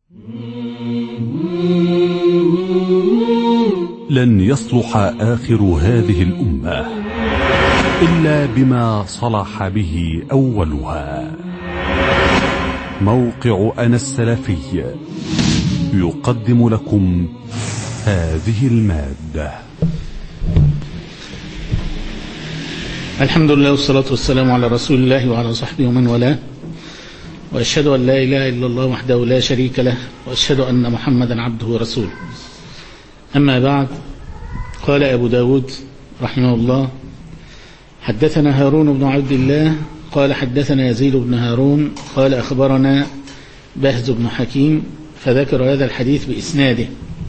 لن يصلح آخر هذه الأمة إلا بما صلح به أولها. موقع أنا السلفي يقدم لكم هذه المادة. الحمد لله والصلاة والسلام على رسول الله وعلى صحبه ومن والاه، وأشهد أن لا إله إلا الله وحده لا شريك له، وأشهد أن محمدا عبده ورسوله. أما بعد، قال أبو داود رحمه الله: حدثنا هارون بن عبد الله قال حدثنا يزيد بن هارون قال أخبرنا بهز بن حكيم، فذكر هذا الحديث بإسناده.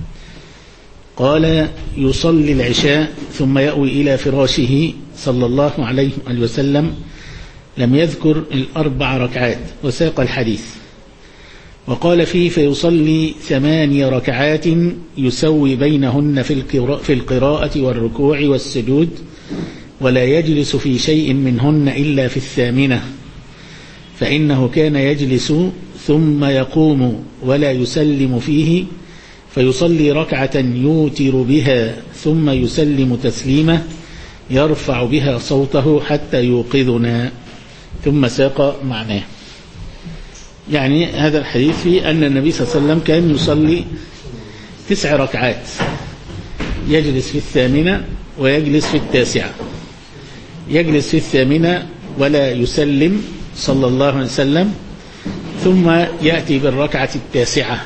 قال: يصلي العشاء ثم يأوي إلى فراشه صلى الله عليه وسلم، لم يذكر الأربع ركعات وساق الحديث. وقال فيه: فيصلي 8 ركعات يسوي بينهن في القراءة والركوع والسجود، ولا يجلس في شيء منهن إلا في 8، فإنه كان يجلس ثم يقوم ولا يسلم فيه، فيصلي ركعة يوتر بها ثم يسلم تسليمة يرفع بها صوته حتى يوقظنا، ثم ساق معناه. يعني هذا الحديث فيه أن النبي صلى الله عليه وسلم كان يصلي 9 ركعات، يجلس في 8 ويجلس في 9. يجلس في 8 ولا يسلم صلى الله عليه وسلم، ثم يأتي بالركعة 9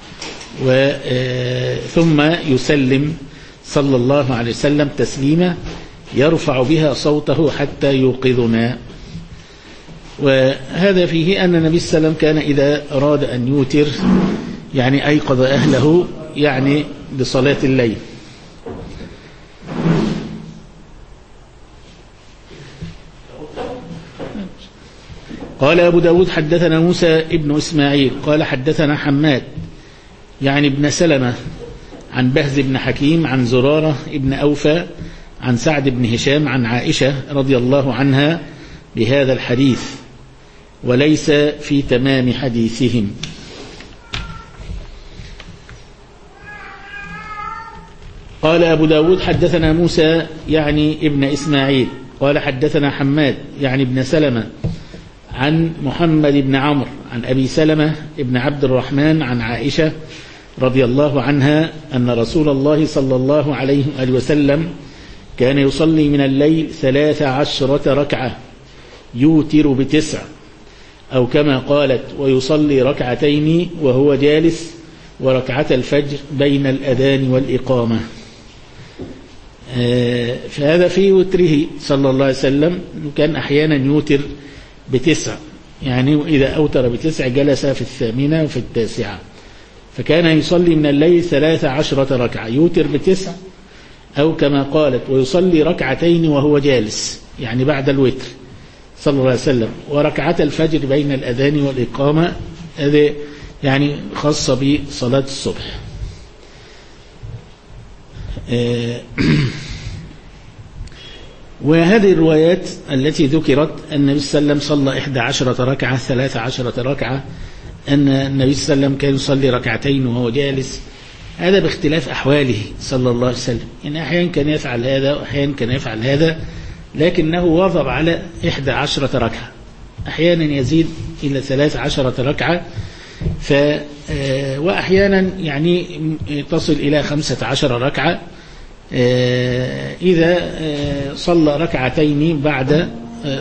ثم يسلم صلى الله عليه وسلم تسليمة يرفع بها صوته حتى يوقظنا. وهذا فيه أن النبي صلى الله عليه وسلم كان إذا أراد أن يوتر يعني أيقظ أهله يعني بصلاة الليل. قال أبو داود حدثنا موسى ابن إسماعيل قال حدثنا حماد يعني ابن سلمة عن بهز بن حكيم عن زرارة ابن أوفى عن سعد بن هشام عن عائشة رضي الله عنها بهذا الحديث، وليس في تمام حديثهم. قال أبو داود حدثنا موسى يعني ابن إسماعيل قال حدثنا حماد يعني ابن سلمة عن محمد بن عمرو عن أبي سلمة ابن عبد الرحمن عن عائشة رضي الله عنها أن رسول الله صلى الله عليه وسلم كان يصلي من الليل 13 ركعة يوتر ب9، أو كما قالت: ويصلي ركعتين وهو جالس، وركعة الفجر بين الأذان والإقامة. فهذا في وتره صلى الله عليه وسلم، كان أحيانا يوتر ب9، يعني إذا أوتر ب9 جلس في 8 وفي 9، فكان يصلي من الليل 13 ركعة يوتر ب9، أو كما قالت: ويصلي ركعتين وهو جالس، يعني بعد الوتر صلى الله عليه وسلم، وركعة الفجر بين الأذان والإقامة، هذه يعني خاصة بصلاة الصبح. وهذه الروايات التي ذكرت أن النبي صلى الله عليه وسلم صلى 11 ركعة 13 ركعة، أن النبي صلى الله عليه وسلم كان يصلي ركعتين وهو جالس، هذا باختلاف أحواله صلى الله عليه وسلم. يعني أحيانا كان يفعل هذا وأحيانا كان يفعل هذا، لكنه واظب على 11 ركعة، أحيانا يزيد إلى 13 ركعة، وأحيانا يعني تصل إلى 15 ركعة إذا صلى ركعتين بعد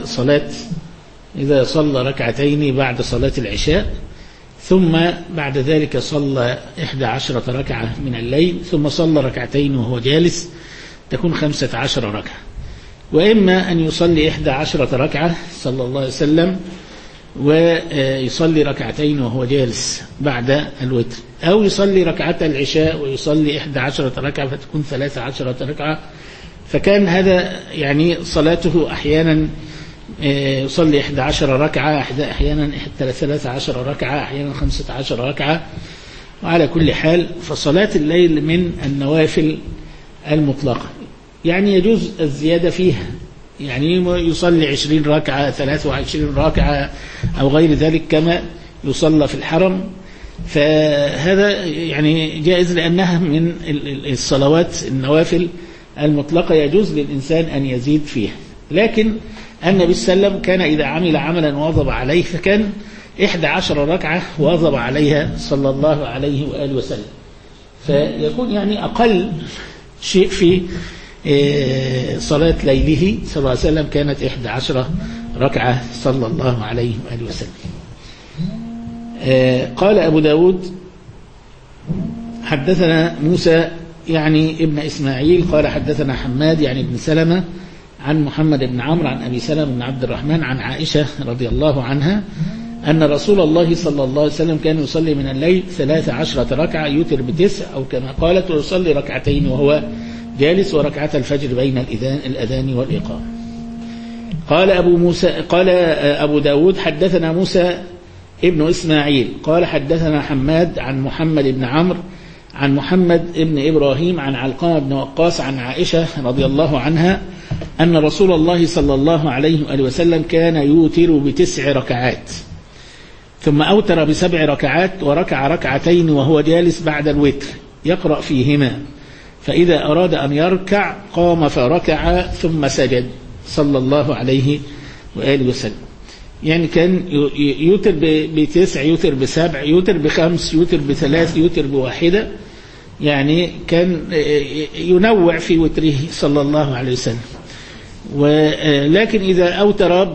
بعد صلاة العشاء، ثم بعد ذلك صلى 11 ركعة من الليل، ثم صلى ركعتين وهو جالس، تكون 15 ركعة. وإما أن يصلي 11 ركعة صلى الله عليه وسلم ويصلي ركعتين وهو جالس بعد الوتر، أو يصلي ركعة العشاء ويصلي 11 ركعة فتكون 13 ركعة. فكان هذا يعني صلاته أحيانا يصلي 11 ركعة، أحيانا 13 ركعة، أحيانا 15 ركعة. وعلى كل حال فصلاة الليل من النوافل المطلقة، يعني يجوز الزيادة فيها، يعني يصلي 20 ركعة 23 ركعة أو غير ذلك كما يصلى في الحرم، فهذا يعني جائز لأنها من الصلوات النوافل المطلقة يجوز للإنسان أن يزيد فيها. لكن النبي صلى الله عليه وسلم كان إذا عمل عملا واظب عليه فكان 11 ركعة واظب عليها صلى الله عليه وآله وسلم، فيكون يعني أقل شيء في صلاة ليله صلى الله عليه وسلم كانت 11 ركعة صلى الله عليه وآله وسلم. قال أبو داود حدثنا موسى يعني ابن إسماعيل قال حدثنا حماد يعني ابن سلمة عن محمد بن عمرو عن أبي سلمة بن عبد الرحمن عن عائشة رضي الله عنها أن رسول الله صلى الله عليه وسلم كان يصلي من الليل 13 ركعة يوتر ب9 أو كما قالت ويصلي ركعتين وهو جالس وركعة الفجر بين الأذان والإقامة. قال أبو داود حدثنا موسى ابن إسماعيل قال حدثنا حماد عن محمد بن عمرو عن محمد بن إبراهيم عن علقمة بن وقاص عن عائشة رضي الله عنها أن رسول الله صلى الله عليه وآله وسلم كان يوتر ب9 ركعات ثم أوتر ب7 ركعات وركع ركعتين وهو جالس بعد الوتر يقرأ فيهما، فإذا أراد أن يركع قام فركع ثم سجد صلى الله عليه وآله وسلم. يعني كان يوتر ب9 يوتر ب7 يوتر ب5 يوتر ب3 يوتر ب1، يعني كان ينوع في وتره صلى الله عليه وسلم. ولكن إذا أوتر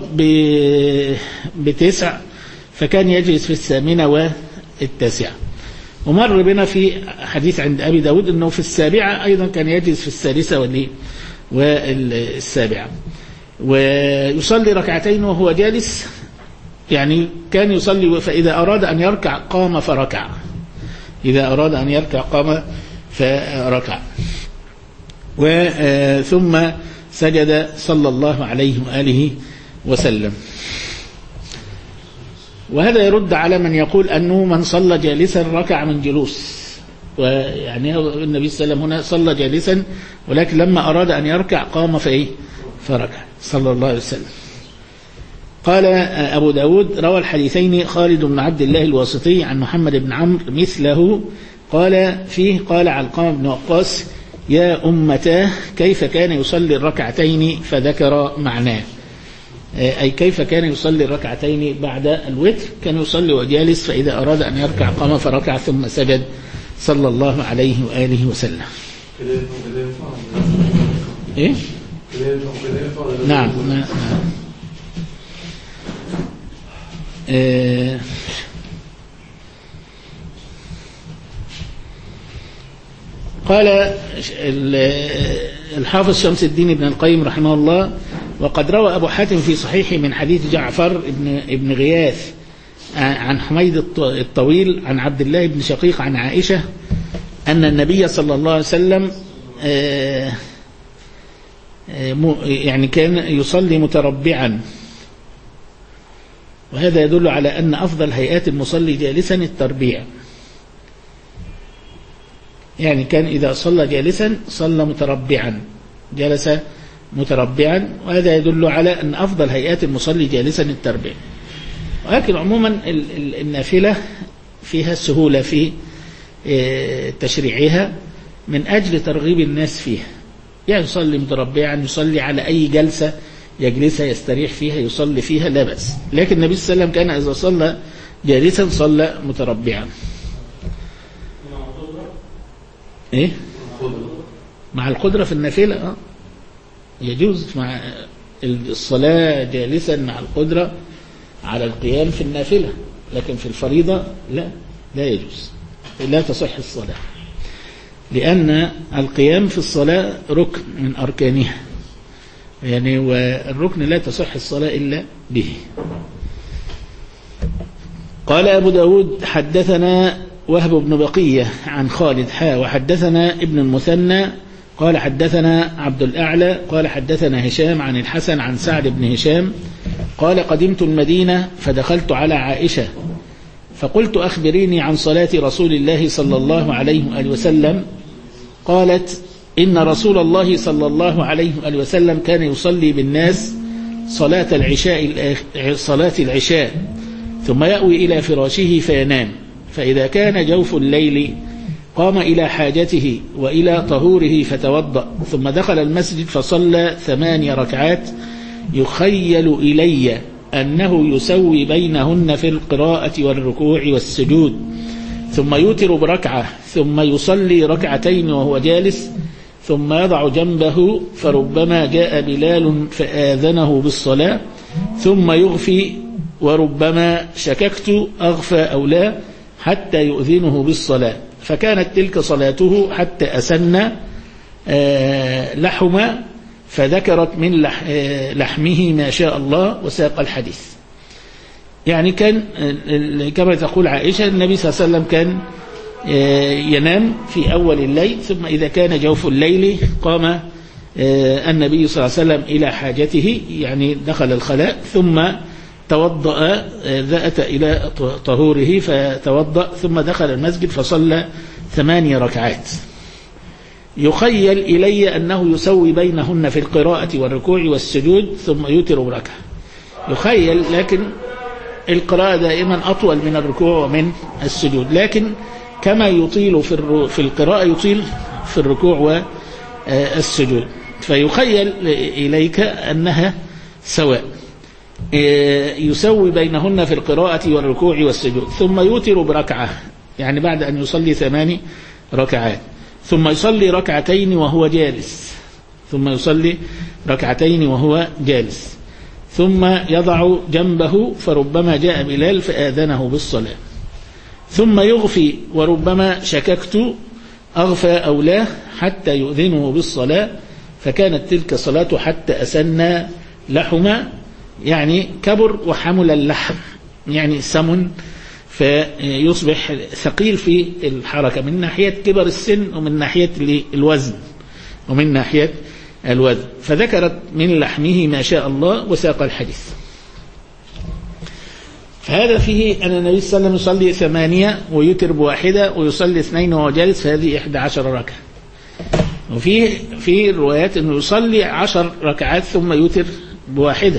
ب9 فكان يجلس في 8 و9. ومر بنا في حديث عند أبي داود أنه في 7 أيضا كان يجلس في 6 و7 ويصلي ركعتين وهو جالس، يعني كان يصلي فإذا أراد أن يركع قام فركع، إذا أراد أن يركع قام فركع ثم سجد صلى الله عليه وآله وسلم. وهذا يرد على من يقول أنه من صلى جالسا ركع من جلوس، ويعني النبي صلى الله عليه وسلم هنا صلى جالسا ولكن لما أراد أن يركع قام فركع صلى الله عليه وسلم. قال أبو داود روى الحديثين خالد بن عبد الله الواسطي عن محمد بن عمرو مثله قال فيه قال علقمة بن وقاص يا أمتاه كيف كان يصلي الركعتين فذكر معناه، أي كيف كان يصلي الركعتين بعد الوتر، كان يصلي وجالس فإذا أراد أن يركع قام فركع ثم سجد صلى الله عليه وآله وسلم. إيه؟ نعم. قال الحافظ شمس الدين بن القيم رحمه الله وقد روى أبو حاتم في صحيح من حديث جعفر ابن غياث عن حميد الطويل عن عبد الله بن شقيق عن عائشة أن النبي صلى الله عليه وسلم يعني كان يصلي متربعا، وهذا يدل على أن أفضل هيئات المصلي جالسا التربيع، يعني كان إذا صلى جالسا صلى متربعا جلس متربعا، وهذا يدل على أن أفضل هيئات المصلي جالسا التربيع. ولكن عموما النافلة فيها سهولة في تشريعها من أجل ترغيب الناس فيها، يعني يصلي متربعا يصلي على أي جلسة يجلسها يستريح فيها يصلي فيها لا بأس، لكن النبي صلى الله عليه وسلم كان إذا صلى جالسا صلى متربعا. إيه؟ مع القدرة في النافلة يجوز مع الصلاة جالسا مع القدرة على القيام في النافلة، لكن في الفريضة لا يجوز، لا تصح الصلاة، لأن القيام في الصلاة ركن من أركانها، يعني والركن لا تصح الصلاة إلا به. قال أبو داود حدثنا وهب بن بقية عن خالد وحدثنا ابن المثنى قال حدثنا عبد الأعلى قال حدثنا هشام عن الحسن عن سعد بن هشام قال قدمت المدينة فدخلت على عائشة فقلت أخبريني عن صلاة رسول الله صلى الله عليه وآله وسلم، قالت إن رسول الله صلى الله عليه وآله وسلم كان يصلي بالناس صلاة العشاء ثم يأوي إلى فراشه فينام، فإذا كان جوف الليل قام إلى حاجته وإلى طهوره فتوضأ ثم دخل المسجد فصلى 8 ركعات يخيل إلي أنه يسوي بينهن في القراءة والركوع والسجود ثم يوتر بركعة ثم يصلي ركعتين وهو جالس ثم يضع جنبه فربما جاء بلال فآذنه بالصلاة ثم يغفي وربما شككت أغفى أو لا حتى يؤذنه بالصلاة فكانت تلك صلاته حتى أسن لحم فذكرت من لحمه ما شاء الله وساق الحديث. يعني كان كما تقول عائشة النبي صلى الله عليه وسلم كان ينام في أول الليل ذ إذا كان جوف الليل قام النبي صلى الله عليه وسلم إلى حاجته يعني دخل الخلاء ثم توضأ ذات إلى طهوره فتوضأ ثم دخل المسجد فصلى 8 ركعات يخيل إلي أنه يسوي بينهن في القراءة والركوع والسجود ثم يوتر بركعة. يخيل لكن القراءة دائما أطول من الركوع ومن السجود لكن كما يطيل في القراءة يطيل في الركوع والسجود فيخيل إليك أنها سواء يسوي بينهن في القراءة والركوع والسجود ثم يوتر بركعة يعني بعد أن يصلي 8 ركعات ثم يصلي ركعتين وهو جالس ثم يضع جنبه فربما جاء بلال فآذنه بالصلاة ثم يغفي وربما شككت أغفى أو لا حتى يؤذنه بالصلاة فكانت تلك صلاة حتى أسن لحم يعني كبر وحمل اللحم يعني سمن فيصبح ثقيل في الحركة من ناحية كبر السن ومن ناحية الوزن فذكرت من لحمه ما شاء الله وساق الحديث. فهذا فيه أن النبي صلى الله عليه وسلم يصلي 8 ويتر ب1 ويصلي 2 وهو جالس فهذه 11 ركعة. وفي روايات أنه يصلي 10 ركعات ثم يتر ب1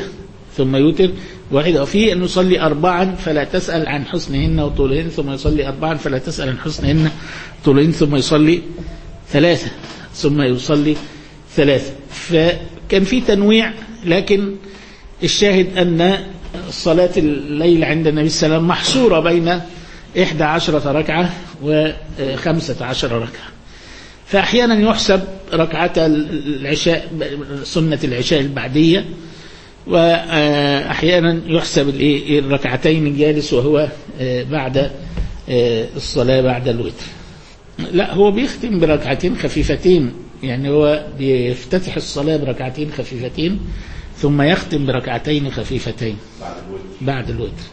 وفي أن يصلي 4 فلا تسأل عن حسنهن وطولهن ثم يصلي 4 فلا تسأل عن حسنهن وطولهن ثم يصلي 3 فكان في تنويع لكن الشاهد أن صلاة الليل عند النبي صلى الله عليه وسلم محصورة بين 11 ركعة و15 ركعة فأحيانا يحسب ركعة العشاء سنة العشاء البعدية وأحيانا يحسب الركعتين الجالس وهو بعد الصلاة بعد الوتر. لا هو بيختم بركعتين خفيفتين يعني هو بيفتتح الصلاة بركعتين خفيفتين ثم يختم بركعتين خفيفتين بعد الوتر.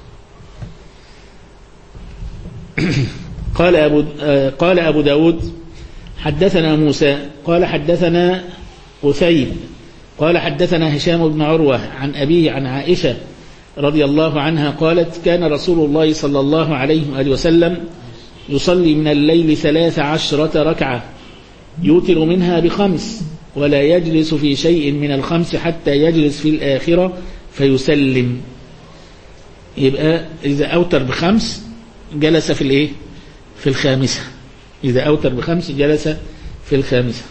قال أبو داود حدثنا موسى قال حدثنا قثيب قال حدثنا هشام بن عروة عن أبيه عن عائشة رضي الله عنها قالت كان رسول الله صلى الله عليه وآله وسلم يصلي من الليل 13 ركعة يوتر منها ب5 ولا يجلس في شيء من ال5 حتى يجلس في الآخرة فيسلم. يبقى إذا أوتر ب5 جلس في الخامسة. إذا أوتر ب5 جلس في الخامسة.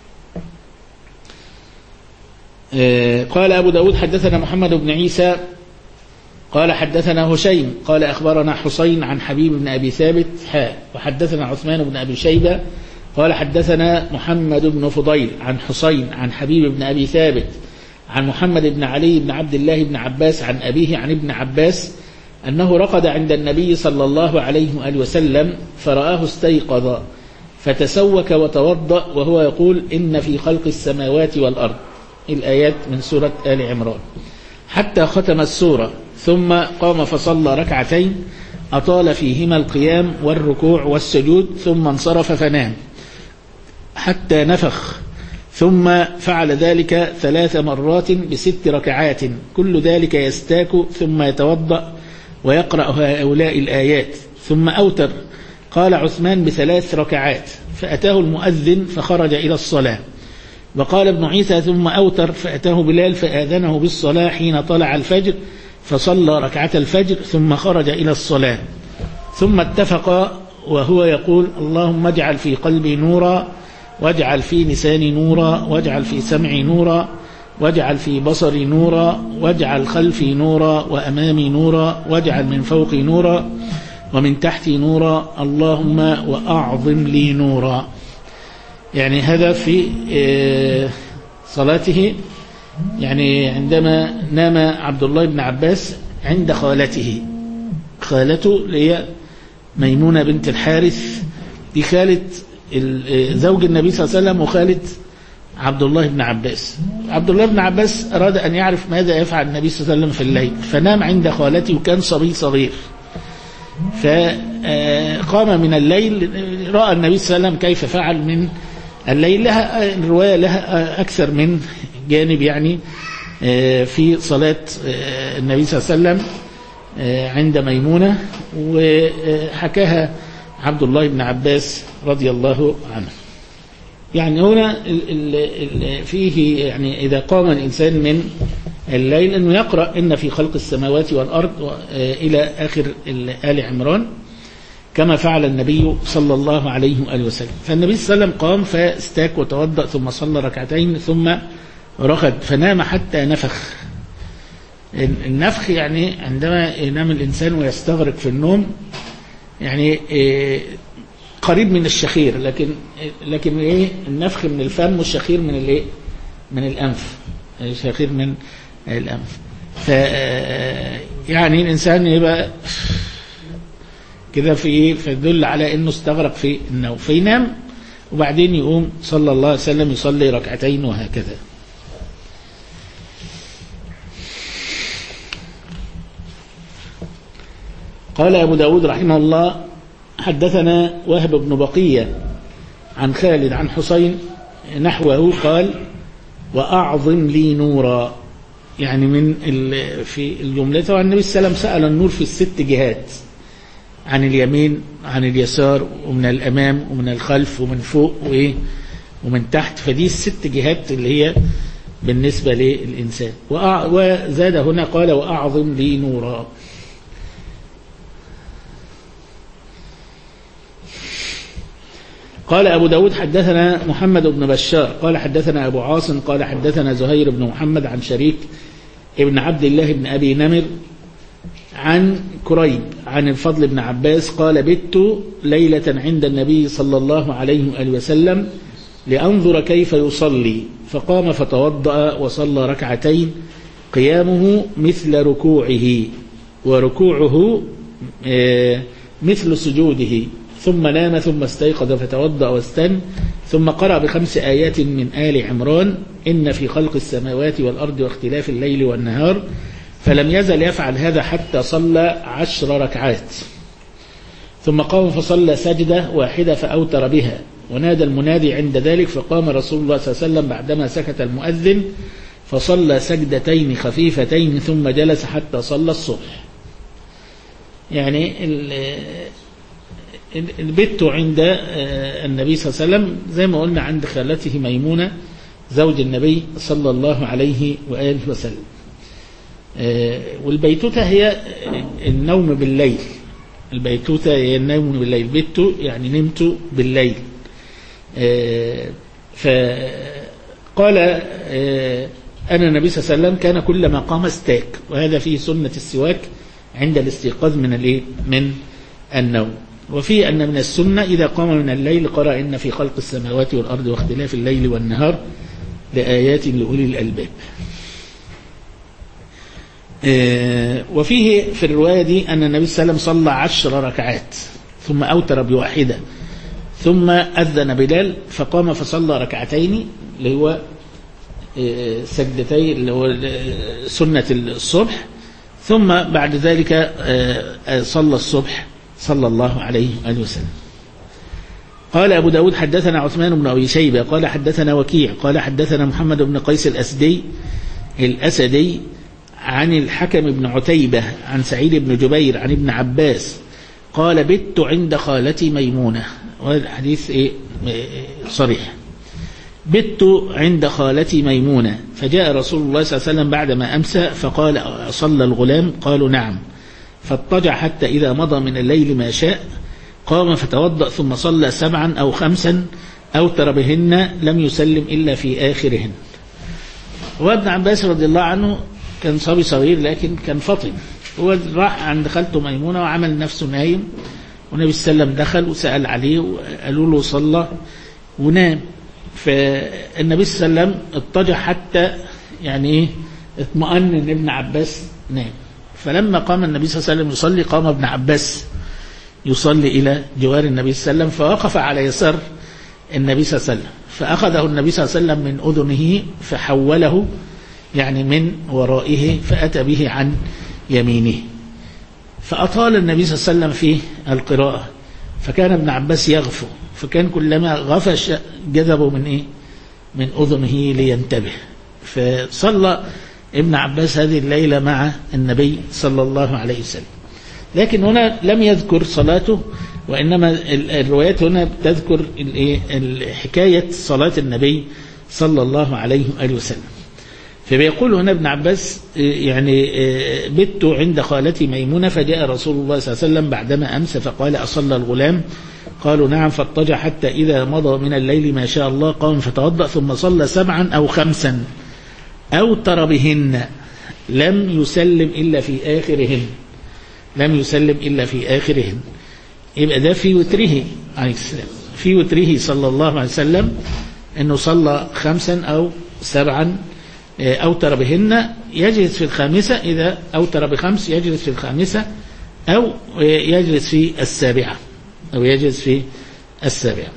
قال أبو داود حدثنا محمد بن عيسى قال حدثنا هشيم قال أخبرنا حسين عن حبيب بن أبي ثابت وحدثنا عثمان بن أبي شيبة قال حدثنا محمد بن فضيل عن حسين عن حبيب بن أبي ثابت عن محمد بن علي بن عبد الله بن عباس عن أبيه عن ابن عباس أنه رقد عند النبي صلى الله عليه وآله وسلم فرآه استيقظ فتسوك وتوضأ وهو يقول إن في خلق السماوات والأرض الآيات من سورة آل عمران حتى ختم السورة ثم قام فصلى ركعتين أطال فيهما القيام والركوع والسجود ثم انصرف فنام حتى نفخ ثم فعل ذلك 3 مرات ب6 ركعات كل ذلك يستاك ثم يتوضأ ويقرأ هؤلاء الآيات ثم أوتر. قال عثمان ب3 ركعات فأتاه المؤذن فخرج إلى الصلاة. وقال ابن عيسى ثم أوتر فأتاه بلال فآذنه بالصلاة حين طلع الفجر فصلى ركعة الفجر ثم خرج إلى الصلاة ثم اتفق وهو يقول: اللهم اجعل في قلبي نورا، واجعل في لساني نورا، واجعل في سمعي نورا، واجعل في بصري نورا، واجعل خلفي نورا، وأمامي نورا، واجعل من فوقي نورا، ومن تحتي نورا، اللهم وأعظم لي نورا. يعني هذا في صلاته، يعني عندما نام عبد الله بن عباس عند خالته اللي هي ميمونة بنت الحارث، دي خالة زوج النبي صلى الله عليه وسلم وخالة عبد الله بن عباس. عبد الله بن عباس أراد أن يعرف ماذا يفعل النبي صلى الله عليه وسلم في الليل، فنام عند خالته وكان صبي صغير، فقام من الليل رأى النبي صلى الله عليه وسلم كيف فعل من الليل. لها الرواية لها أكثر من جانب يعني في صلاة النبي صلى الله عليه وسلم عند ميمونة، وحكاها عبد الله بن عباس رضي الله عنه. يعني هنا فيه يعني إذا قام الإنسان من الليل أنه يقرأ إن في خلق السماوات والأرض إلى آخر آل عمران كما فعل النبي صلى الله عليه وآله وسلم. فالنبي صلى الله عليه وسلم قام فاستاك وتوضأ ثم صلى ركعتين ثم رقد فنام حتى نفخ. النفخ يعني عندما ينام الإنسان ويستغرق في النوم، يعني قريب من الشخير، لكن ايه النفخ من الفم والشخير من الايه من الأنف، الشخير من الأنف. يعني الإنسان يبقى كده فيدل على انه استغرق في النوم، فينام وبعدين يقوم صلى الله عليه وسلم يصلي ركعتين وهكذا. قال أبو داود رحمه الله: حدثنا وهب بن بقية عن خالد عن حسين نحوه قال: وأعظم لي نورا. يعني من في الجملة، والنبي صلى الله عليه وسلم سأل النور في الست جهات، عن اليمين عن اليسار ومن الأمام ومن الخلف ومن فوق ومن تحت، فدي الست جهات اللي هي بالنسبة للإنسان. وزاد هنا قال: وأعظم لي نورا. قال أبو داود: حدثنا محمد بن بشار قال حدثنا أبو عاصم قال حدثنا زهير بن محمد عن شريك ابن عبد الله بن أبي نمر عن كريب عن الفضل بن عباس قال: بت ليلة عند النبي صلى الله عليه وآله وسلم لأنظر كيف يصلي، فقام فتوضأ وصلى ركعتين، قيامه مثل ركوعه وركوعه مثل سجوده، ثم نام ثم استيقظ فتوضأ واستن، ثم قرأ ب5 آيات من آل عمران: إن في خلق السماوات والأرض واختلاف الليل والنهار، فلم يزل يفعل هذا حتى صلى 10 ركعات، ثم قام فصلى سجدة واحدة فأوتر بها، ونادى المنادي عند ذلك، فقام رسول الله صلى الله عليه وسلم بعدما سكت المؤذن فصلى سجدتين خفيفتين ثم جلس حتى صلى الصبح. يعني البت عند النبي صلى الله عليه وسلم زي ما قلنا عند خالته ميمونة زوج النبي صلى الله عليه وآله وسلم. والبيتوتة هي النوم بالليل، البيتوتة هي النوم بالليل، بت يعني نمت بالليل. فقال أن النبي صلى الله عليه وسلم كان كلما قام استاك، وهذا فيه سنة السواك عند الاستيقاظ من النوم. وفي أن من السنة إذا قام من الليل قرأ إن في خلق السماوات والأرض واختلاف الليل والنهار لآيات لأولي الألباب. وفيه في الرواية دي أن النبي صلى الله عليه وسلم صلى 10 ركعات ثم أوتر بواحدة، ثم أذن بلال فقام فصلى ركعتين اللي هو سجدتين اللي هو سنة الصبح، ثم بعد ذلك صلى الصبح صلى الله عليه وسلم. قال أبو داود: حدثنا عثمان بن أبي شيبة قال حدثنا وكيع قال حدثنا محمد بن قيس الأسدي عن الحكم بن عتيبة عن سعيد بن جبير عن ابن عباس قال: بت عند خالتي ميمونة. وهذا الحديث صريح. بت عند خالتي ميمونة، فجاء رسول الله صلى الله عليه وسلم بعدما أمسى فقال: صلى الغلام؟ قالوا: نعم. فاضطجع حتى إذا مضى من الليل ما شاء قام فتوضأ ثم صلى 7 أو 5 أوتر بهن لم يسلم إلا في آخرهن. وابن عباس رضي الله عنه كان صبي صغير لكن كان فطن. هو راح عند خالته ميمونة وعمل نفسه نايم، والنبي صلى الله عليه وسلم دخل وسأل عليه وقالوا له صلى ونام. فالنبي صلى الله عليه وسلم اضطجع حتى يعني اطمأن ان ابن عباس نام. فلما قام النبي صلى الله عليه وسلم يصلي قام ابن عباس يصلي إلى جوار النبي صلى الله عليه وسلم، فوقف على يسار النبي صلى الله عليه وسلم، فأخذه النبي صلى الله عليه وسلم من أذنه فحوله يعني من ورائه فأتى به عن يمينه، فأطال النبي صلى الله عليه وسلم في القراءة، فكان ابن عباس يغفو، فكان كلما غفش جذبه من أذنه لينتبه. فصلى ابن عباس هذه الليلة مع النبي صلى الله عليه وسلم. لكن هنا لم يذكر صلاته، وإنما الروايات هنا تذكر حكاية صلاة النبي صلى الله عليه وسلم. فبيقول هنا ابن عباس يعني بت عند خالتي ميمونة فجاء رسول الله صلى الله عليه وسلم بعدما أمس فقال أصلى الغلام؟ قالوا نعم. فاضطجع حتى إذا مضى من الليل ما شاء الله قام فتوضأ ثم صلى 7 أو 5 أوتر بهن لم يسلم إلا في آخرهن. لم يسلم إلا في آخرهن. يبقى ده في وتره عليه السلام، في وتره صلى الله عليه وسلم أنه صلى 5 أو 7 أوتر بهن، يجلس في الخامسة، إذا أوتر ب5 يجلس في الخامسة أو يجلس في السابعة أو يجلس في السابعة.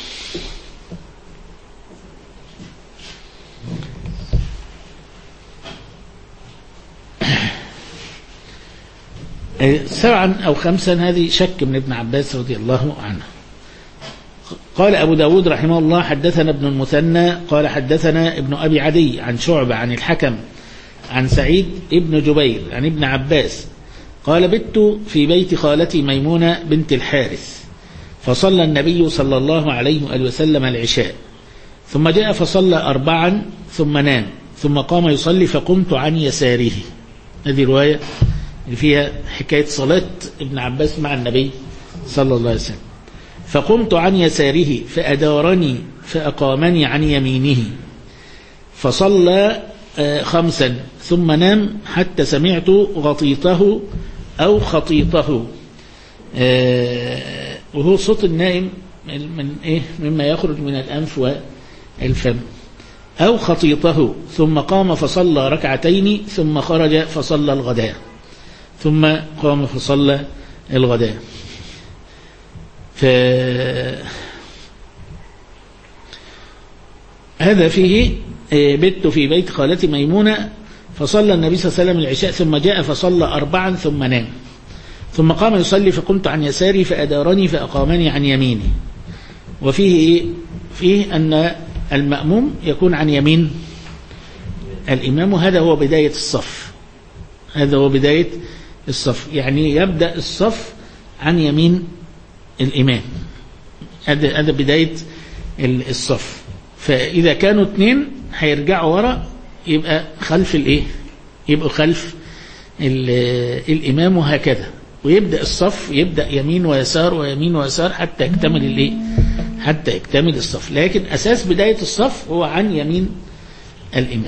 سبعا أو 5 هذه شك من ابن عباس رضي الله عنه. قال أبو داود رحمه الله حدثنا ابن المثنى قال حدثنا ابن أبي عدي عن شعبة عن الحكم عن سعيد ابن جبير عن ابن عباس قال بت في بيت خالتي ميمونة بنت الحارث فصلى النبي صلى الله عليه وسلم العشاء ثم جاء فصلى 4 ثم نام ثم قام يصلي فقمت عن يساره. هذه رواية فيها حكاية صلاة ابن عباس مع النبي صلى الله عليه وسلم. فقمت عن يساره فأدارني فأقامني عن يمينه فصلى 5 ثم نام حتى سمعت غطيطه أو خطيطه، وهو صوت النائم من مما يخرج من الأنف والفم، أو خطيطه، ثم قام فصلى 2 ثم خرج فصلى الغداء، ثم قام فصلى الغداء. هذا فيه بت في بيت خالتي ميمونة فصلى النبي صلى الله عليه وسلم العشاء ثم جاء فصلى 4 ثم نام ثم قام يصلي فقمت عن يساري فأدارني فأقامني عن يميني. وفيه فيه أن المأموم يكون عن يمين الإمام، وهذا هو بداية الصف. هذا هو بداية الصف، يعني يبدأ الصف عن يمين الإمام. هذا بداية الصف. فإذا كانوا 2 هيرجعوا وراء يبقى خلف يبقوا خلف الإمام، وهكذا. ويبدأ الصف يبدأ يمين ويسار ويمين ويسار حتى يكتمل حتى يكتمل الصف. لكن أساس بداية الصف هو عن يمين الإمام.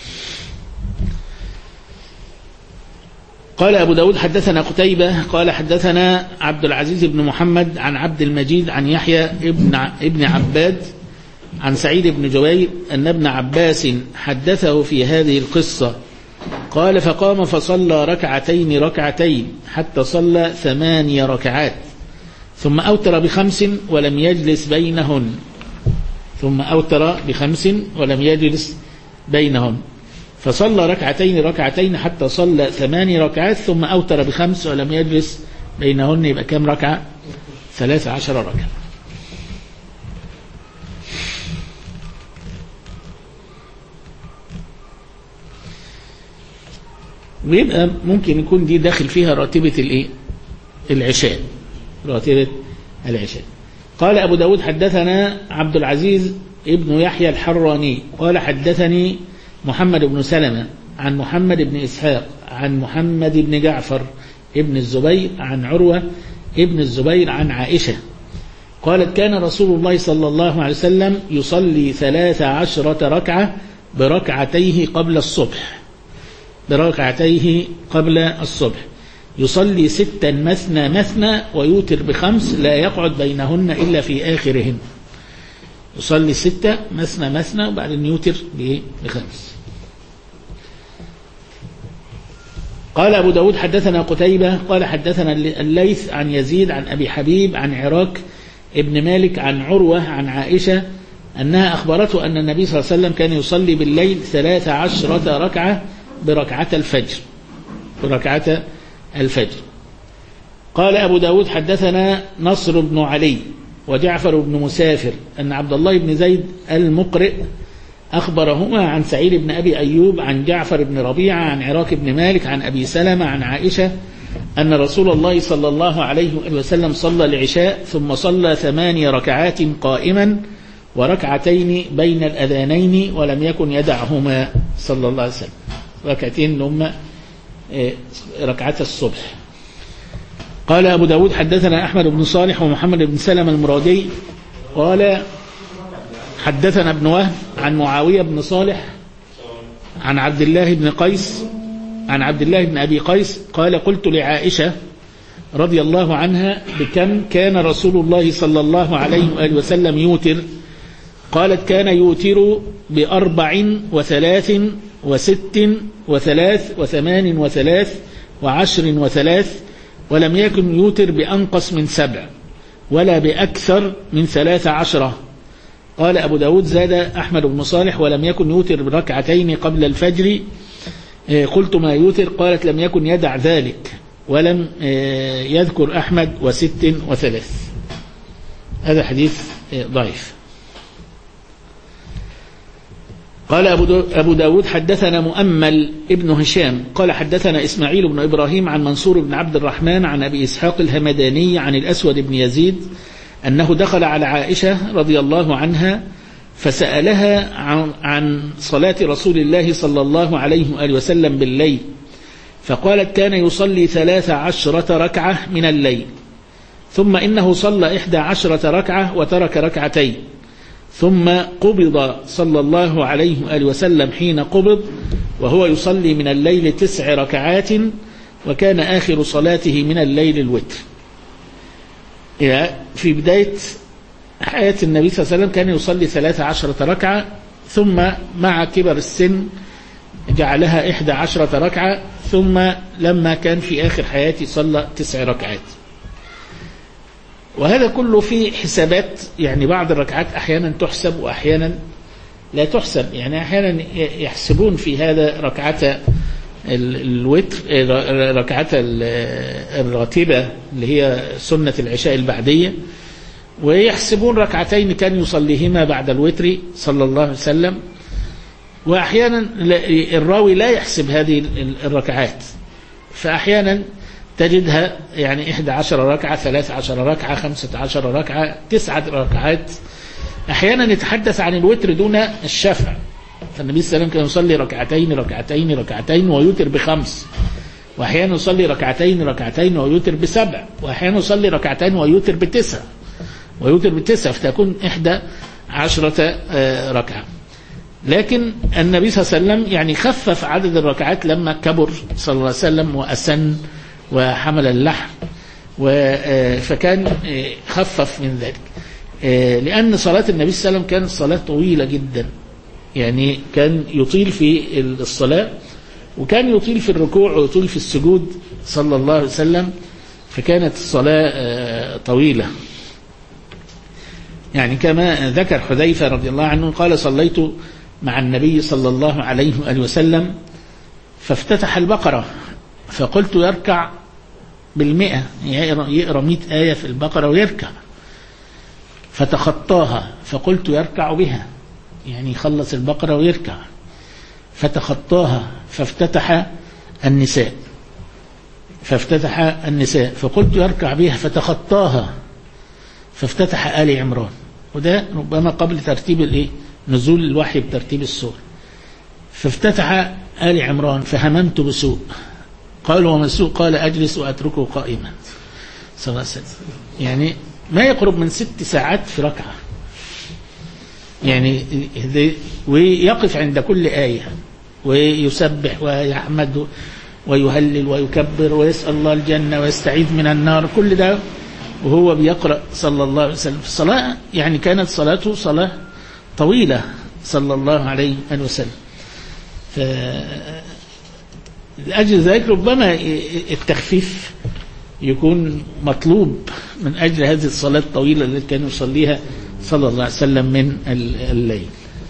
قال أبو داود حدثنا قتيبة قال حدثنا عبد العزيز بن محمد عن عبد المجيد عن يحيى ابن عباد عن سعيد بن جبير أن ابن عباس حدثه في هذه القصة قال فقام فصلى 2 حتى صلى 8 ركعات ثم أوتر ب5 ولم يجلس بينهن. ثم أوتر ب5 ولم يجلس بينهن فصلى 2 حتى صلى 8 ركعات ثم أوتر ب5 ولم يجلس بينهن. يبقى كم ركعة؟ 13 ركعة. ويبقى ممكن يكون دي داخل فيها راتبة العشاء، راتبة العشاء. قال أبو داود حدثنا عبد العزيز ابن يحيى الحراني قال حدثني محمد بن سلمة عن محمد بن إسحاق عن محمد بن جعفر ابن الزبير عن عروة ابن الزبير عن عائشة قالت كان رسول الله صلى الله عليه وسلم يصلي 13 ركعة بركعتيه قبل الصبح يصلي 6 مثنى مثنى ويوتر ب5 لا يقعد بينهن إلا في آخرهن. يصلي 6 مثنى مثنى وبعدين يوتر ب5. قال أبو داود حدثنا قتيبة قال حدثنا الليث عن يزيد عن أبي حبيب عن عراك ابن مالك عن عروة عن عائشة أنها أخبرته أن النبي صلى الله عليه وسلم كان يصلي بالليل 13 ركعة بركعة الفجر. قال أبو داود حدثنا نصر بن علي وجعفر بن مسافر أن عبد الله بن زيد المقرئ أخبرهما عن سعيد بن أبي أيوب عن جعفر بن ربيعة عن عراك بن مالك عن أبي سلمة عن عائشة أن رسول الله صلى الله عليه وسلم صلى العشاء ثم صلى 8 ركعات قائما وركعتين بين الأذانين ولم يكن يدعهما صلى الله عليه وسلم. ركعتين هم ركعة الصبح. قال أبو داود حدثنا أحمد بن صالح ومحمد بن سلم المرادي قال حدثنا ابن وهب عن معاوية بن صالح عن عبد الله بن أبي قيس قال قلت لعائشة رضي الله عنها بكم كان رسول الله صلى الله عليه وآله وسلم يوتر؟ قالت كان يوتر ب4 و3 و6 و3 و8 و3 و10 و3 ولم يكن يوتر بأنقص من 7 ولا بأكثر من 13. قال أبو داود زاد أحمد بن صالح ولم يكن يوتر بركعتين قبل الفجر. قلت ما يوتر؟ قالت لم يكن يدع ذلك ولم يذكر أحمد و6 و3. هذا حديث ضعيف. قال أبو داود حدثنا مؤمل ابن هشام قال حدثنا إسماعيل بن إبراهيم عن منصور بن عبد الرحمن عن أبي إسحاق الهمداني عن الأسود بن يزيد أنه دخل على عائشة رضي الله عنها فسألها عن صلاة رسول الله صلى الله عليه وآله وسلم بالليل فقالت كان يصلي 13 ركعة من الليل ثم إنه صلى 11 ركعة وترك ركعتين ثم قبض صلى الله عليه وآله وسلم حين قبض وهو يصلي من الليل 9 ركعات وكان آخر صلاته من الليل الوتر. في بداية حياة النبي صلى الله عليه وسلم كان يصلي 13 ركعة ثم مع كبر السن جعلها 11 ركعة ثم لما كان في آخر حياته صلى 9 ركعات. وهذا كله في حسابات، يعني بعض الركعات أحيانا تحسب وأحيانا لا تحسب. يعني أحيانا يحسبون في هذا ركعة الوتر، ركعة الراتبة اللي هي سنة العشاء البعدية، ويحسبون ركعتين كان يصليهما بعد الوتر صلى الله عليه وسلم. وأحيانا الراوي لا يحسب هذه الركعات، فأحيانا تجدها يعني 11 ركعة 13 ركعة 15 ركعة 9 ركعات. أحيانا يتحدث عن الوتر دون الشفع، فالنبي صلى الله عليه وسلم كان يصلي ركعتين ويوتر ب5، وأحيانا يصلي ركعتين ويوتر ب7، وأحيانا يصلي ركعتين ويوتر ب9 فتكون 11 ركعة. لكن النبي صلى الله عليه وسلم يعني خفف عدد الركعات لما كبر صلى الله عليه وسلم وأسن وحمل اللحم، فكان خفف من ذلك، لأن صلاة النبي صلى الله عليه وسلم كانت صلاة طويلة جدا، يعني كان يطيل في الصلاة وكان يطيل في الركوع ويطيل في السجود صلى الله عليه وسلم، فكانت الصلاة طويلة. يعني كما ذكر حذيفة رضي الله عنه قال صليت مع النبي صلى الله عليه وآله وسلم فافتتح البقرة فقلت يركع ب100، يقرأ 100 آية في البقرة ويركع، فتخطاها فقلت يركع بها، يعني يخلص البقرة ويركع، فتخطاها فافتتح النساء فقلت يركع بها فتخطاها فافتتح آل عمران. وده ربما قبل ترتيب نزول الوحي بترتيب السور. فافتتح آل عمران فهممت بسوء، قال ومسوق قال أجلس وأتركه قائما صلى الله عليه وسلم. يعني ما يقرب من 6 ساعات في ركعة، يعني ويقف عند كل آية ويسبح ويحمد ويهلل ويكبر ويسأل الله الجنة ويستعيذ من النار، كل ده وهو بيقرأ صلى الله عليه وسلم في الصلاة. يعني كانت صلاته صلاة طويلة صلى الله عليه وسلم. لأجل ذلك ربما التخفيف يكون مطلوب من أجل هذه الصلاة الطويلة التي كان يصليها صلى الله عليه وسلم من الليل.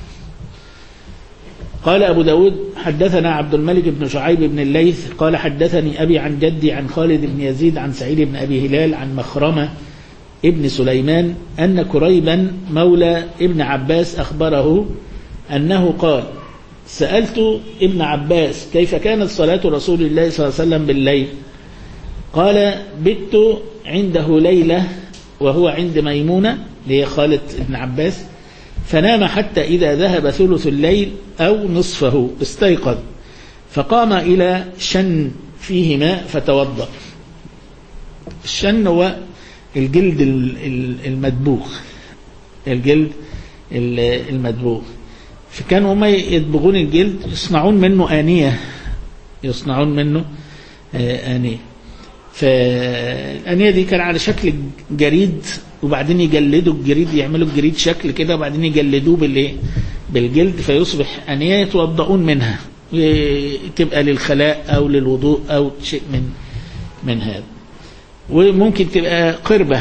قال أبو داود حدثنا عبد الملك بن شعيب بن الليث قال حدثني أبي عن جدي عن خالد بن يزيد عن سعيد بن أبي هلال عن مخرمة ابن سليمان أن كريبا مولى ابن عباس أخبره أنه قال سألت ابن عباس كيف كانت صلاة رسول الله صلى الله عليه وسلم بالليل؟ قال بت عنده ليلة وهو عند ميمونة هي خالة ابن عباس، فنام حتى إذا ذهب ثلث الليل أو نصفه استيقظ، فقام إلى شن فيه ماء فتوضأ. الشن هو الجلد المدبوغ، الجلد المدبوغ. فكانوا هم يدبغون الجلد يصنعون منه آنية، يصنعون منه آنية. فالآنية دي كان على شكل جريد، وبعدين يجلدوا الجريد، يعملوا الجريد شكل كده وبعدين يجلدوه بالجلد فيصبح آنية يتوضؤون منها، تبقى للخلاء أو للوضوء أو شيء من هذا. وممكن تبقى قربة.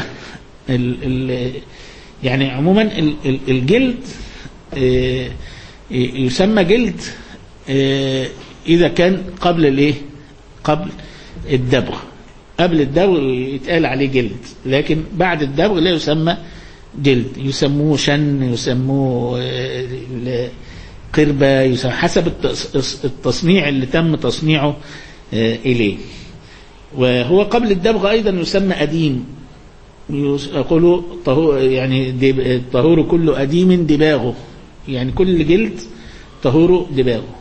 يعني عموما الجلد يسمى جلد إذا كان قبل الدبغ. قبل الدبغ يتقال عليه جلد، لكن بعد الدبغ لا يسمى جلد، يسموه شن، يسموه قربة، حسب التصنيع اللي تم تصنيعه إليه. وهو قبل الدبغ أيضا يسمى أديم، يقولوا يعني طهور كل أديم دباغه، يعني كل جلد طهور دباغه.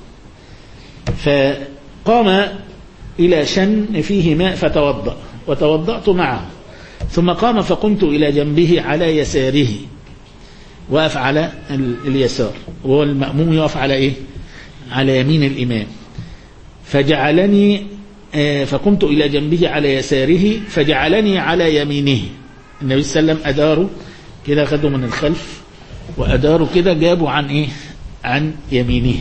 فقام إلى شن فيه ماء فتوضأ وتوضأت معه، ثم قام فقمت إلى جنبه على يساره، وقف على اليسار، وهو المأموم يقف على إيه؟ على يمين الإمام. فجعلني فقمت إلى جنبه على يساره فجعلني على يمينه. النبي صلى الله عليه وسلم أداره كده، خدوا من الخلف وأداره كده، جابوا عن إيه؟ عن يمينه.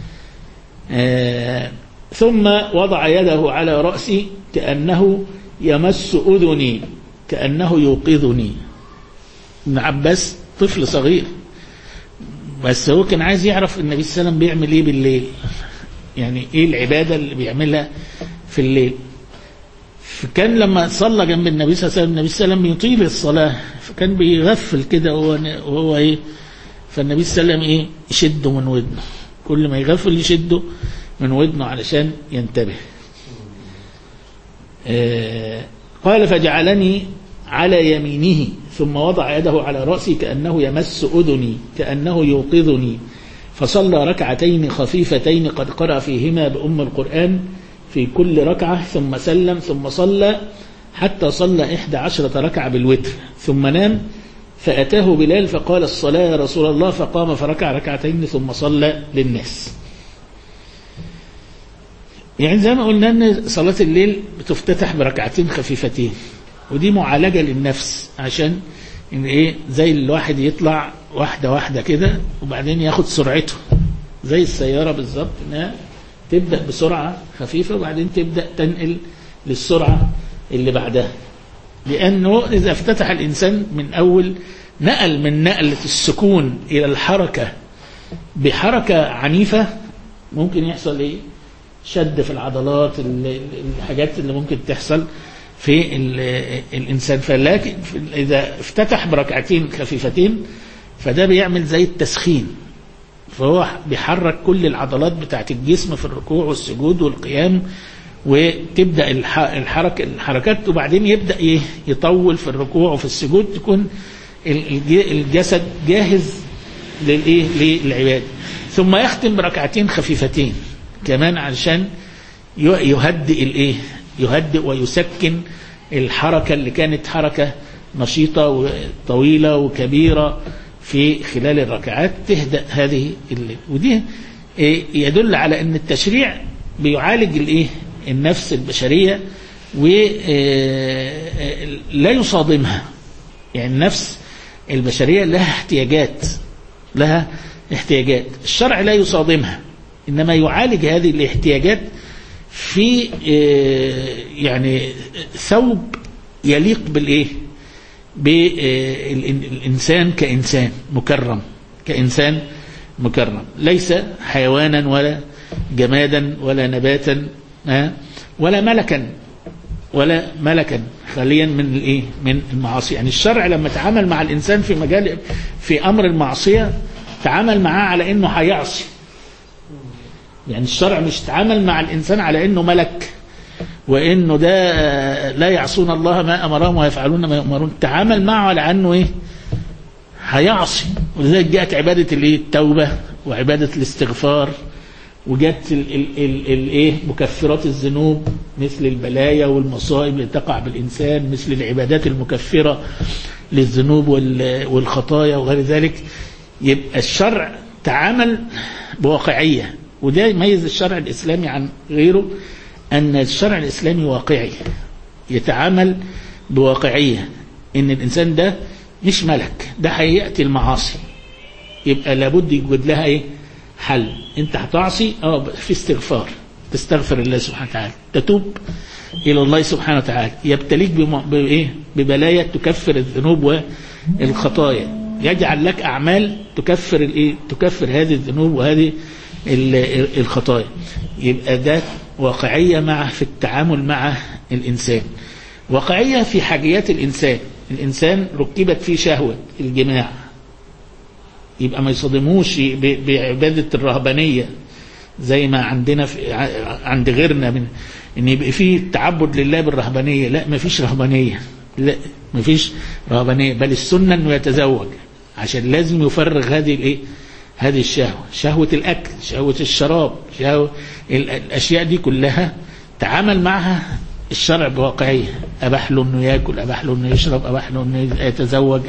ثم وضع يده على رأسي كأنه يمس أذني، كأنه يوقظني. ابن عباس طفل صغير، بس هو كان عايز يعرف النبي صلى الله عليه وسلم بيعمل ايه بالليل، يعني ايه العبادة اللي بيعملها في الليل. فكان لما صلى جنب النبي صلى الله عليه وسلم، النبي صلى الله عليه وسلم يطيل الصلاة، فكان بيغفل كده وهو ايه، فالنبي صلى الله عليه وسلم ايه يشده من ودنه، كل ما يغفل يشده من ودنه علشان ينتبه. قال فجعلني على يمينه ثم وضع يده على رأسي كأنه يمس أذني، كأنه يوقظني، فصلى ركعتين خفيفتين قد قرأ فيهما بأم القرآن في كل ركعة، ثم سلم، ثم صلى حتى صلى 11 ركعة بالوتر، ثم نام. فأتاه بلال فقال الصلاة يا رسول الله، فقام فركع ركعتين ثم صلى للناس. يعني زي ما قلنا أن صلاة الليل بتفتتح بركعتين خفيفتين، ودي معالجة للنفس، عشان إن إيه زي الواحد يطلع واحدة واحدة كده وبعدين ياخد سرعته، زي السيارة بالظبط، إنها تبدأ بسرعة خفيفة وبعدين تبدأ تنقل للسرعة اللي بعدها. لأنه إذا افتتح الإنسان من أول نقل من نقلة السكون إلى الحركة بحركة عنيفة، ممكن يحصل إيه؟ شد في العضلات، الحاجات اللي ممكن تحصل في الإنسان. فلكن إذا افتتح بركعتين خفيفتين فده بيعمل زي التسخين، فهو بيحرك كل العضلات بتاعت الجسم في الركوع والسجود والقيام، وتبدأ الحركات، وبعدين يبدأ يطول في الركوع وفي السجود، تكون الجسد جاهز للعبادة. ثم يختم بركعتين خفيفتين كمان علشان يهدئ ويسكن الحركة اللي كانت حركة نشيطة وطويلة وكبيرة في خلال الركعات، تهدأ هذه ودي يدل على أن التشريع بيعالج النفس البشرية ولا يصادمها. يعني النفس البشرية لها احتياجات، الشرع لا يصادمها، إنما يعالج هذه الاحتياجات في يعني ثوب يليق بالإنسان كإنسان مكرم، ليس حيوانا ولا جمادا ولا نباتا ولا ملكا خاليا من المعاصي. يعني الشرع لما تعامل مع الإنسان في أمر المعصية تعامل معاه على إنه هيعصي. يعني الشرع مش تعامل مع الإنسان على إنه ملك وإنه ده لا يعصون الله ما أمرهم ويفعلون ما يؤمرون، تعامل معه على أنه هيعصي. ولذلك جاءت عبادة التوبة وعبادة الاستغفار، وجاءت مكفرات الذنوب مثل البلايا والمصائب اللي تقع بالإنسان، مثل العبادات المكفرة للذنوب والخطايا وغير ذلك. يبقى الشرع تعامل بواقعية، وده يميز الشرع الإسلامي عن غيره، أن الشرع الإسلامي واقعي، يتعامل بواقعية، إن الإنسان ده مش ملك، ده هيأتي المعاصي، يبقى لابد يوجد لها حل. انت هتعصي في استغفار، تستغفر الله سبحانه وتعالى، تتوب إلى الله سبحانه وتعالى، يبتليك ببلايا تكفر الذنوب والخطايا، يجعل لك أعمال تكفر هذه الذنوب وهذه الخطايا. يبقى ده واقعية في التعامل مع الإنسان، واقعية في حاجيات الإنسان ركبت فيه شهوة الجماع، يبقى ما يصدموش بعبادة الرهبانية زي ما عندنا عند غيرنا من ان يبقى فيه تعبد لله بالرهبانية. لا، ما فيش رهبانية، لا ما فيش رهبانية، بل السنة انه يتزوج، عشان لازم يفرغ هذه الشهوة، شهوة الأكل، شهوة الشراب، الأشياء دي كلها تعامل معها الشرع بواقعية. أباح له أنه يأكل، أباح له أنه يشرب، أباح له أنه يتزوج،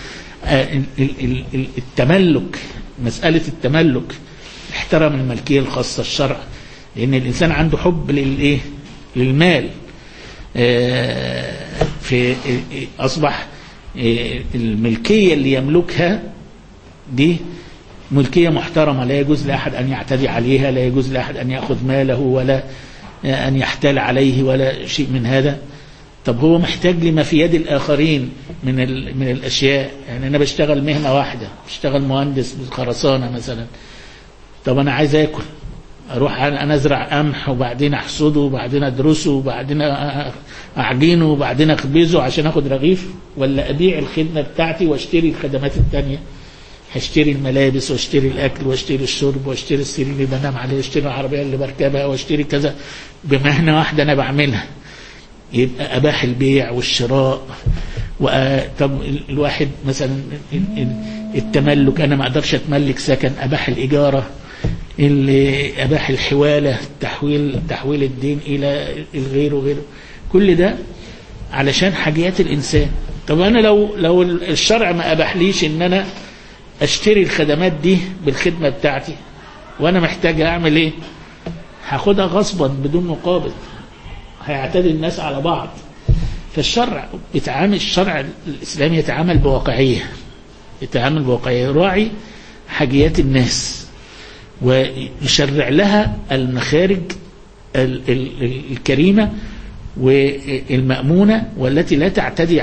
التملك، مسألة التملك، احترم الملكية الخاصة الشرع، لأن الإنسان عنده حب للمال، في أصبح الملكية اللي يملكها دي ملكية محترمة، لا يجوز لأحد أن يعتدي عليها، لا يجوز لأحد أن يأخذ ماله ولا أن يحتال عليه ولا شيء من هذا. طب هو محتاج لما في يد الآخرين من الأشياء. يعني أنا بشتغل مهنة واحدة، بشتغل مهندس بالخرسانة مثلا، طب أنا عايز أكل، أروح أنا أزرع قمح وبعدين أحصده وبعدين أدرسه وبعدين أعجينه وبعدين أخبزه عشان أخد رغيف، ولا أبيع الخدمة بتاعتي واشتري الخدمات التانية، هشتري الملابس واشتري الأكل واشتري الشرب واشتري السرير اللي بنام عليه واشتري العربية اللي بركبها واشتري كذا بمهنة واحدة أنا بعملها. يبقى أباح البيع والشراء. طب الواحد مثلا التملك، أنا ما أقدرش أتملك سكن، أباح الإجارة، اللي أباح الحوالة، تحويل الدين إلى الغير وغيره، كل ده علشان حاجيات الإنسان. طب أنا لو الشرع ما أباحليش إن أنا أشتري الخدمات دي بالخدمة بتاعتي وأنا محتاج أعمل إيه؟ هاخدها غصبا بدون مقابل، هيعتدي الناس على بعض. فالشرع الشرع الإسلامي يتعامل بواقعية، يراعي حاجيات الناس ويشرع لها المخارج الكريمة والمأمونة والتي لا تعتدي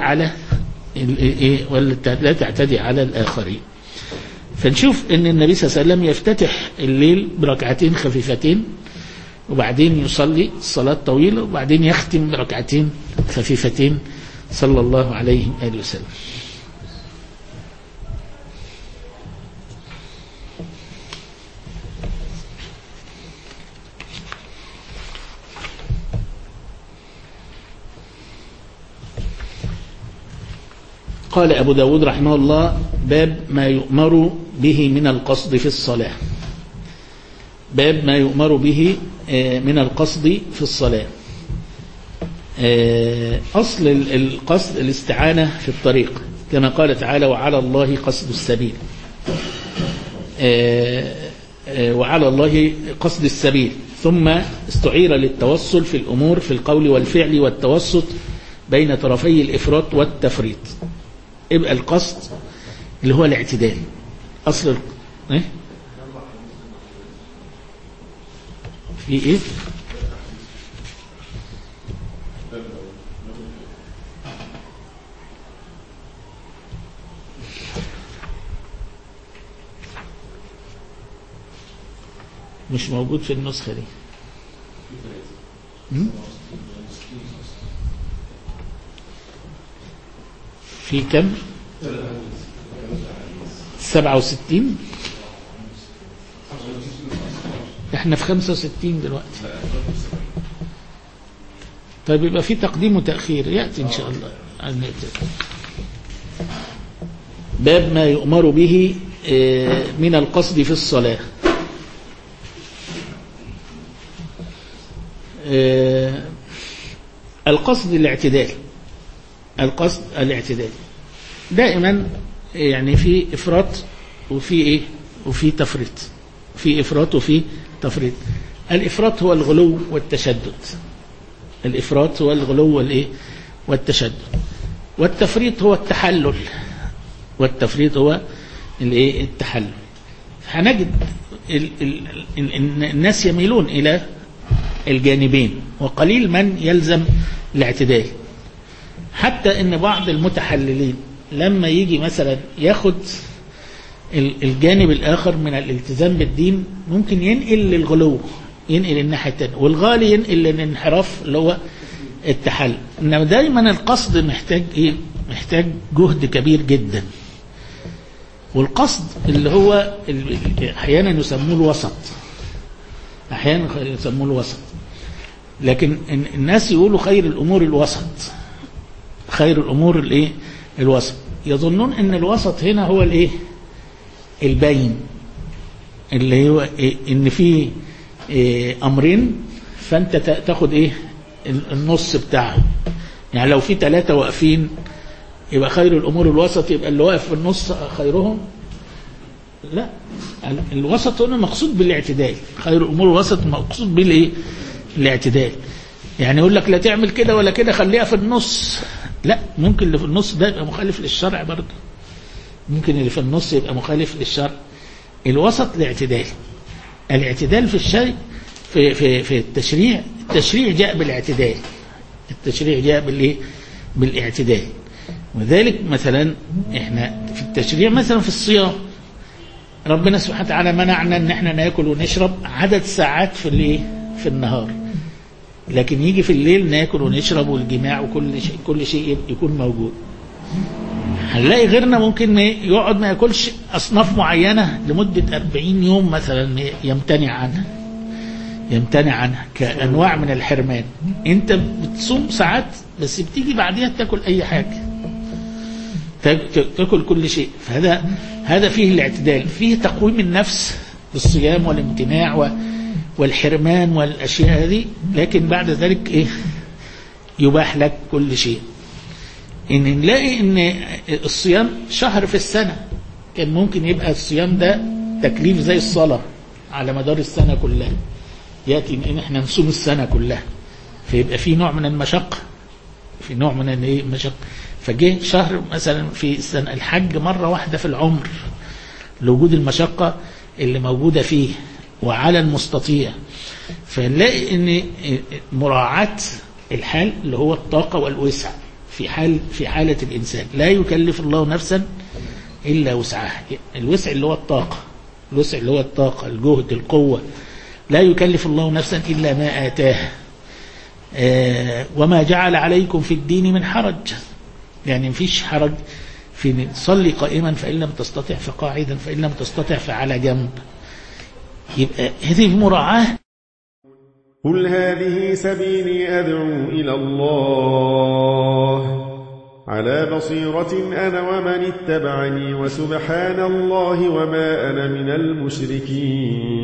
على الآخرين. فنشوف ان النبي صلى الله عليه وسلم يفتتح الليل بركعتين خفيفتين، وبعدين يصلي صلاة طويلة، وبعدين يختم بركعتين خفيفتين صلى الله عليه وآله وسلم. قال أبو داود رحمه الله: باب ما يؤمر به من القصد في الصلاة. باب ما يؤمر به من القصد في الصلاة. أصل القصد الاستعانة في الطريق كما قال تعالى وعلى الله قصد السبيل، وعلى الله قصد السبيل، ثم استعير للتوصل في الأمور في القول والفعل والتوسط بين طرفي الإفراط والتفريط. يبقى القصد اللي هو الاعتدال. أصل في إيه؟ مش موجود في النسخة دي. في كم؟ 67. احنا في 65 دلوقتي. طيب يبقى في تقديم وتأخير يأتي إن شاء الله. باب ما يؤمر به من القصد في الصلاة. القصد الاعتدال. القصد الاعتدال دائما يعني في إفراط وفي إيه وفي تفريط. في إفراط وفي تفريط. الإفراط هو الغلو والتشدد. الإفراط هو الغلو والإيه والتشدد. والتفريط هو التحلل. والتفريط هو الإيه التحلل. هنجد الناس يميلون إلى الجانبين وقليل من يلزم الاعتدال. حتى ان بعض المتحللين لما يجي مثلا ياخد الجانب الآخر من الالتزام بالدين ممكن ينقل للغلو، ينقل الناحية التانية، والغالي ينقل للانحراف اللي هو التحلل. انما دايما القصد محتاج ايه؟ محتاج جهد كبير جدا. والقصد اللي هو احيانا يسموه الوسط، احيانا يسموه الوسط، لكن الناس يقولوا خير الامور الوسط. خير الامور الايه الوسط. يظنون ان الوسط هنا هو الايه البين، اللي هو إيه؟ ان في امرين فانت تاخد ايه النص بتاعهم. يعني لو في 3 واقفين يبقى خير الامور الوسط، يبقى اللي واقف في النص خيرهم. لا، الوسط هنا مقصود بالاعتدال. خير الامور الوسط مقصود بالايه الاعتدال. يعني يقول لك لا تعمل كده ولا كده، خليها في النص. لا، ممكن اللي في النص ده يبقى مخالف للشرع برضه. ممكن اللي في النص يبقى مخالف للشرع. الوسط الاعتدال. الاعتدال في الشرع في التشريع. التشريع جاء بالاعتدال. التشريع جاء بالايه بالاعتدال. وذلك مثلا احنا في التشريع مثلا في الصيام ربنا سبحانه وتعالى منعنا ان احنا ناكل ونشرب عدد ساعات في الايه في النهار، لكن يجي في الليل ناكل ونشرب والجماع وكل شيء يكون موجود. هنلاقي غيرنا ممكن يقعد ما ياكلش اصناف معينه لمده 40 يوم مثلا، يمتنع عنها كانواع من الحرمان. انت بتصوم ساعات بس بتيجي بعديها تاكل اي حاجه، تاكل كل شيء. هذا فيه الاعتدال، فيه تقويم النفس بالصيام والامتناع والحرمان والاشياء هذه، لكن بعد ذلك ايه يباح لك كل شيء. ان نلاقي ان الصيام شهر في السنه، كان ممكن يبقى الصيام ده تكليف زي الصلاه على مدار السنه كلها، ياتي ان احنا نصوم السنه كلها، فيبقى في نوع من المشقه، في نوع من الايه المشقه. فجه شهر مثلا في السنه الحج مره واحده في العمر لوجود المشقه اللي موجوده فيه وعلى المستطيع. فنلاقي ان مراعاة الحال اللي هو الطاقة والوسع في حالة الإنسان، لا يكلف الله نفسا إلا وسعها. الوسع اللي هو الطاقة، الوسع اللي هو الطاقة، الجهد، القوة. لا يكلف الله نفسا إلا ما آتاه. وما جعل عليكم في الدين من حرج. يعني مفيش حرج في صلي قائما فإن لم تستطع فقاعدا فإن لم تستطع فعلى جنب. يبقى هذه المراعاة. قل هذه سبيلي أدعو إلى الله على بصيرة أنا ومن اتبعني وسبحان الله وما أنا من المشركين.